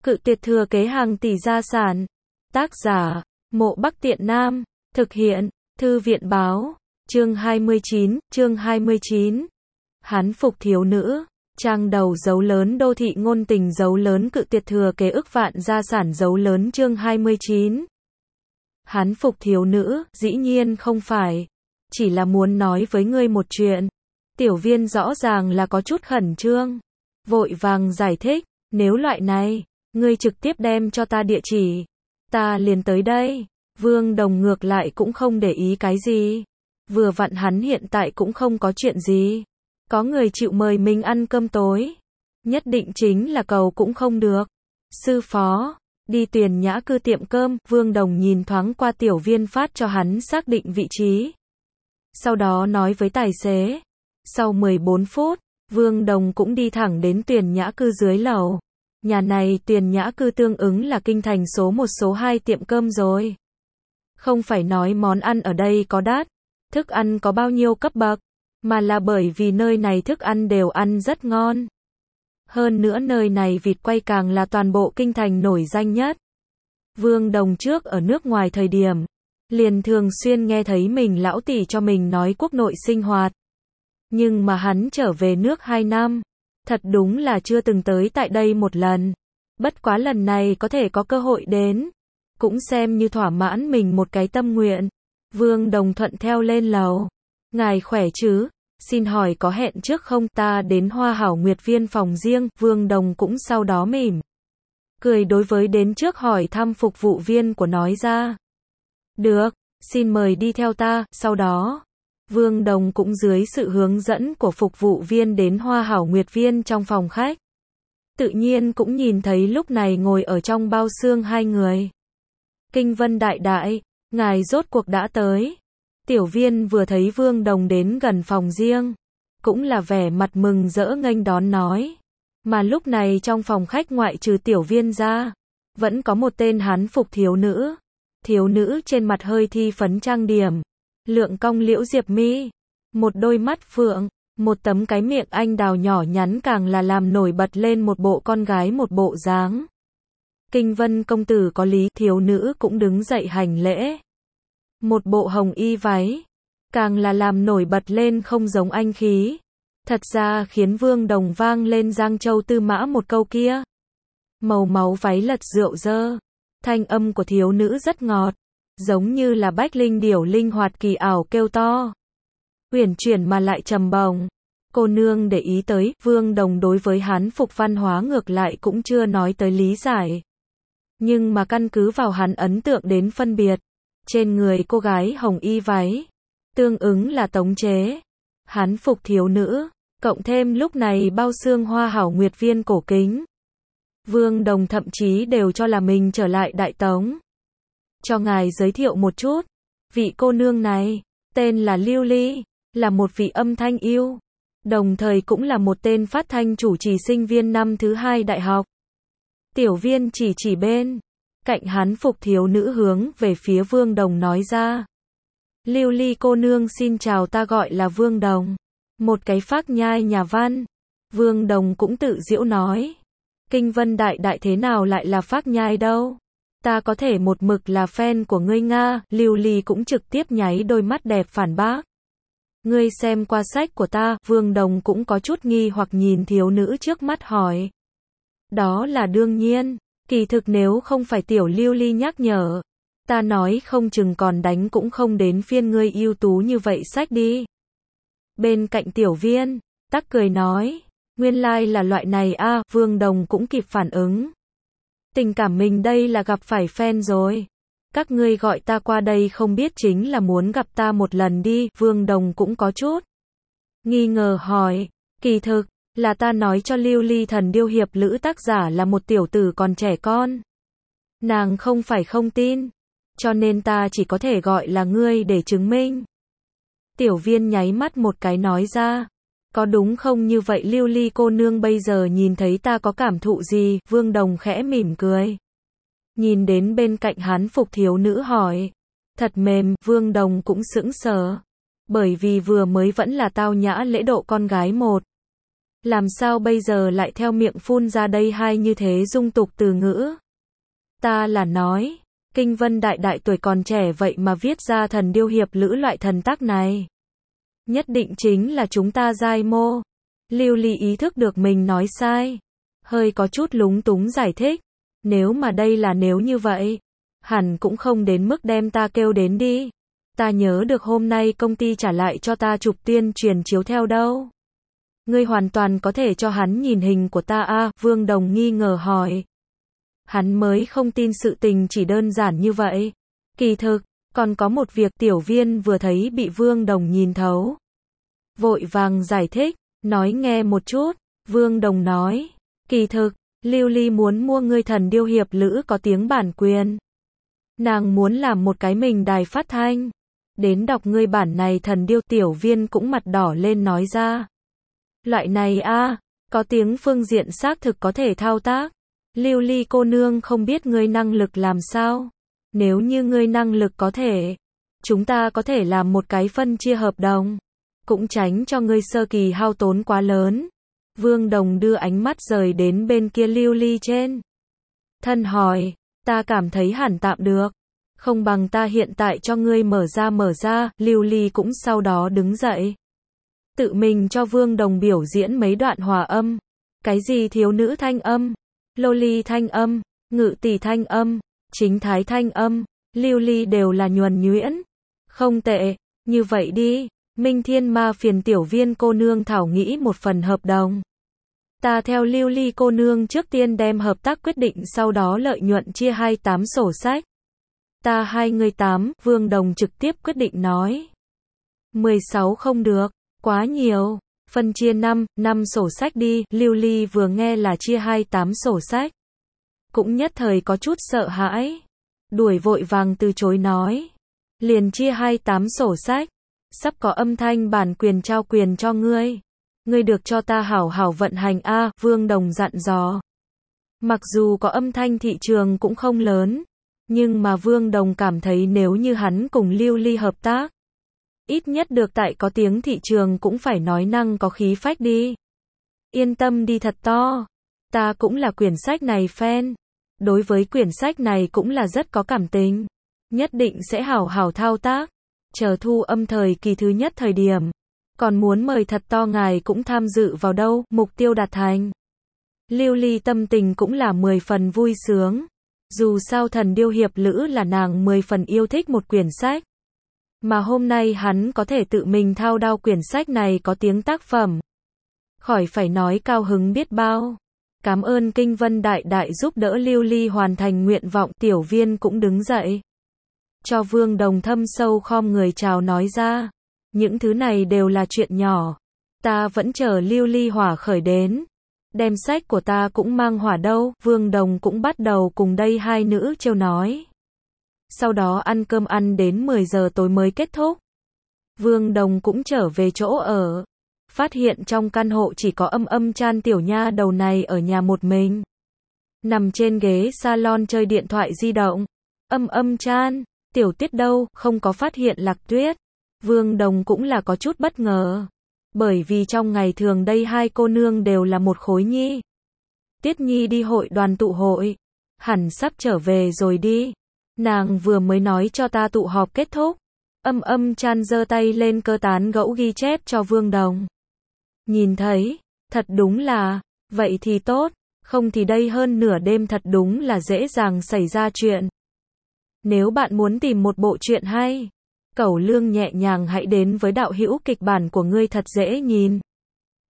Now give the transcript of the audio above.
Cự tuyệt thừa kế hàng tỷ gia sản. Tác giả, Mộ Bắc Tiện Nam. Thực hiện, Thư viện báo. Chương 29. Hán phục thiếu nữ. Trang đầu dấu lớn đô thị ngôn tình dấu lớn cự tuyệt thừa kế ức vạn gia sản dấu lớn chương 29. Hán phục thiếu nữ, dĩ nhiên không phải. Chỉ là muốn nói với ngươi một chuyện. Tiểu Viên rõ ràng là có chút khẩn trương. Vội vàng giải thích, nếu loại này, ngươi trực tiếp đem cho ta địa chỉ. Ta liền tới đây. Vương Đồng ngược lại cũng không để ý cái gì. Vừa vặn hắn hiện tại cũng không có chuyện gì. Có người chịu mời mình ăn cơm tối. Nhất định chính là cầu cũng không được. Sư phó, đi Tuyền Nhã Cư tiệm cơm, Vương Đồng nhìn thoáng qua Tiểu Viên phát cho hắn xác định vị trí. Sau đó nói với tài xế. Sau 14 phút, Vương Đồng cũng đi thẳng đến Tuyền Nhã Cư dưới lầu. Nhà này Tuyền Nhã Cư tương ứng là kinh thành số 1 số 2 tiệm cơm rồi. Không phải nói món ăn ở đây có đắt, thức ăn có bao nhiêu cấp bậc, mà là bởi vì nơi này thức ăn đều ăn rất ngon. Hơn nữa nơi này vịt quay càng là toàn bộ kinh thành nổi danh nhất. Vương Đồng trước ở nước ngoài thời điểm, liền thường xuyên nghe thấy mình lão tỷ cho mình nói quốc nội sinh hoạt. Nhưng mà hắn trở về nước 2 năm, thật đúng là chưa từng tới tại đây một lần. Bất quá lần này có thể có cơ hội đến, cũng xem như thỏa mãn mình một cái tâm nguyện. Vương Đồng thuận theo lên lầu. Ngài khỏe chứ? Xin hỏi có hẹn trước không? Ta đến Hoa Hảo Nguyệt Viên phòng riêng. Vương Đồng cũng sau đó mỉm cười đối với đến trước hỏi thăm phục vụ viên của nói ra. Được, xin mời đi theo ta. Sau đó, Vương Đồng cũng dưới sự hướng dẫn của phục vụ viên đến Hoa Hảo Nguyệt Viên trong phòng khách. Tự nhiên cũng nhìn thấy lúc này ngồi ở trong bao xương hai người. Kinh Vân đại đại, ngài rốt cuộc đã tới. Tiểu Viên vừa thấy Vương Đồng đến gần phòng riêng, cũng là vẻ mặt mừng rỡ nghênh đón nói. Mà lúc này trong phòng khách ngoại trừ Tiểu Viên ra, vẫn có một tên hán phục thiếu nữ. Thiếu nữ trên mặt hơi thi phấn trang điểm, lượng cong liễu diệp mi, một đôi mắt phượng, một tấm cái miệng anh đào nhỏ nhắn càng là làm nổi bật lên một bộ con gái một bộ dáng. Kinh Vân công tử có lý, thiếu nữ cũng đứng dậy hành lễ. Một bộ hồng y váy, càng là làm nổi bật lên không giống anh khí. Thật ra khiến Vương Đồng vang lên Giang Châu Tư Mã một câu kia. Màu máu váy lật rượu dơ, thanh âm của thiếu nữ rất ngọt, giống như là bách linh điểu linh hoạt kỳ ảo kêu to. Uyển chuyển mà lại trầm bổng. Cô nương để ý tới, Vương Đồng đối với hán phục văn hóa ngược lại cũng chưa nói tới lý giải. Nhưng mà căn cứ vào hắn ấn tượng đến phân biệt, trên người cô gái hồng y váy, tương ứng là tống chế. Hán phục thiếu nữ, cộng thêm lúc này bao xương Hoa Hảo Nguyệt Viên cổ kính. Vương Đồng thậm chí đều cho là mình trở lại Đại Tống. Cho ngài giới thiệu một chút, vị cô nương này, tên là Lưu Ly, là một vị âm thanh yêu, đồng thời cũng là một tên phát thanh chủ trì sinh viên năm thứ 2 đại học. Tiểu Viên chỉ bên cạnh hán phục thiếu nữ hướng về phía Vương Đồng nói ra. Lưu Ly cô nương xin chào, ta gọi là Vương Đồng, một cái phác nhai nhà văn. Vương Đồng cũng tự giễu nói. Kinh Vân đại đại thế nào lại là phác nhai đâu? Ta có thể một mực là fan của ngươi Nga. Lưu Ly cũng trực tiếp nháy đôi mắt đẹp phản bác. Ngươi xem qua sách của ta. Vương Đồng cũng có chút nghi hoặc nhìn thiếu nữ trước mắt hỏi. Đó là đương nhiên. Kỳ thực nếu không phải tiểu Lưu Ly nhắc nhở, ta nói không chừng còn đánh cũng không đến phiên ngươi ưu tú như vậy sách đi. Bên cạnh Tiểu Viên, tắc cười nói. Nguyên lai là loại này a. Vương Đồng cũng kịp phản ứng. Tình cảm mình đây là gặp phải fan rồi. Các ngươi gọi ta qua đây không biết chính là muốn gặp ta một lần đi. Vương Đồng cũng có chút nghi ngờ hỏi. Kỳ thực, là ta nói cho Lưu Ly Thần Điêu Hiệp Lữ tác giả là một tiểu tử còn trẻ con. Nàng không phải không tin, cho nên ta chỉ có thể gọi là ngươi để chứng minh. Tiểu Viên nháy mắt một cái nói ra. Có đúng không như vậy Lưu Ly cô nương bây giờ nhìn thấy ta có cảm thụ gì? Vương Đồng khẽ mỉm cười. Nhìn đến bên cạnh hán phục thiếu nữ hỏi. Thật mềm, Vương Đồng cũng sững sờ. Bởi vì vừa mới vẫn là tao nhã lễ độ con gái một Làm sao bây giờ lại theo miệng phun ra đây hai như thế dung tục từ ngữ? Ta là nói, Kinh Vân đại đại tuổi còn trẻ vậy mà viết ra thần điêu hiệp lữ loại thần tác này. Nhất định chính là chúng ta giai mô. Lưu Ly ý thức được mình nói sai. Hơi có chút lúng túng giải thích. Nếu mà đây là nếu như vậy, hẳn cũng không đến mức đem ta kêu đến đi. Ta nhớ được hôm nay công ty trả lại cho ta chụp tuyên truyền chiếu theo đâu. Ngươi hoàn toàn có thể cho hắn nhìn hình của ta à? Vương Đồng nghi ngờ hỏi. Hắn mới không tin sự tình chỉ đơn giản như vậy. Kỳ thực, còn có một việc Tiểu Viên vừa thấy bị Vương Đồng nhìn thấu. Vội vàng giải thích, nói nghe một chút. Vương Đồng nói, kỳ thực, Lưu Ly muốn mua ngươi thần điêu hiệp lữ có tiếng bản quyền. Nàng muốn làm một cái mình đài phát thanh. Đến đọc ngươi bản này thần điêu. Tiểu Viên cũng mặt đỏ lên nói ra. Loại này a, có tiếng phương diện xác thực có thể thao tác. Lưu Ly cô nương không biết ngươi năng lực làm sao. Nếu như ngươi năng lực có thể, chúng ta có thể làm một cái phân chia hợp đồng. Cũng tránh cho ngươi sơ kỳ hao tốn quá lớn. Vương Đồng đưa ánh mắt rời đến bên kia Lưu Ly trên. Thân hỏi, ta cảm thấy hẳn tạm được. Không bằng ta hiện tại cho ngươi mở ra. Lưu Ly cũng sau đó đứng dậy. Tự mình cho Vương Đồng biểu diễn mấy đoạn hòa âm. Cái gì thiếu nữ thanh âm, lô ly thanh âm, ngự tỷ thanh âm, chính thái thanh âm, Lưu Ly đều là nhuần nhuyễn. Không tệ, như vậy đi, Minh Thiên Ma phiền Tiểu Viên cô nương thảo nghĩ một phần hợp đồng. Ta theo Lưu Ly cô nương trước tiên đem hợp tác quyết định, sau đó lợi nhuận chia 28 sổ sách. Ta 28, Vương Đồng trực tiếp quyết định nói. 16 không được, quá nhiều. Phân chia 5 sổ sách đi. Lưu Ly vừa nghe là chia 28 sổ sách, cũng nhất thời có chút sợ hãi. Đuổi vội vàng từ chối nói. Liền chia 28 sổ sách. Sắp có âm thanh bản quyền trao quyền cho ngươi. Ngươi được cho ta hảo hảo vận hành a. Vương Đồng dặn dò. Mặc dù có âm thanh thị trường cũng không lớn, nhưng mà Vương Đồng cảm thấy nếu như hắn cùng Lưu Ly hợp tác, ít nhất được tại có tiếng thị trường cũng phải nói năng có khí phách đi. Yên tâm đi thật to. Ta cũng là quyển sách này fan. Đối với quyển sách này cũng là rất có cảm tình. Nhất định sẽ hảo hảo thao tác. Chờ thu âm thời kỳ thứ nhất thời điểm. Còn muốn mời thật to ngài cũng tham dự vào đâu. Mục tiêu đạt thành. Lưu Ly tâm tình cũng là 10 phần vui sướng. Dù sao thần điêu hiệp lữ là nàng 10 phần yêu thích một quyển sách. Mà hôm nay hắn có thể tự mình thao đao quyển sách này có tiếng tác phẩm. Khỏi phải nói cao hứng biết bao. Cảm ơn Kinh Vân đại đại giúp đỡ Lưu Ly hoàn thành nguyện vọng. Tiểu Viên cũng đứng dậy. Cho Vương Đồng thâm sâu khom người chào nói ra. Những thứ này đều là chuyện nhỏ. Ta vẫn chờ Lưu Ly hỏa khởi đến. Đem sách của ta cũng mang hỏa đâu. Vương Đồng cũng bắt đầu cùng đây hai nữ trêu nói. Sau đó ăn cơm ăn đến 10 giờ tối mới kết thúc. Vương Đồng cũng trở về chỗ ở. Phát hiện trong căn hộ chỉ có Âm Chan tiểu nha đầu này ở nhà một mình. Nằm trên ghế salon chơi điện thoại di động. Âm Chan, Tiểu Tuyết đâu, không có phát hiện Lạc Tuyết. Vương Đồng cũng là có chút bất ngờ. Bởi vì trong ngày thường đây hai cô nương đều là một khối nhi. Tiết Nhi đi hội đoàn tụ hội. Hẳn sắp trở về rồi đi. Nàng vừa mới nói cho ta tụ họp kết thúc. Âm Chan giơ tay lên cơ tán gẫu ghi chép cho Vương Đồng. Nhìn thấy, thật đúng là, vậy thì tốt, không thì đây hơn nửa đêm thật đúng là dễ dàng xảy ra chuyện. Nếu bạn muốn tìm một bộ truyện hay, Cẩu Lương nhẹ nhàng hãy đến với đạo hữu kịch bản của ngươi thật dễ nhìn.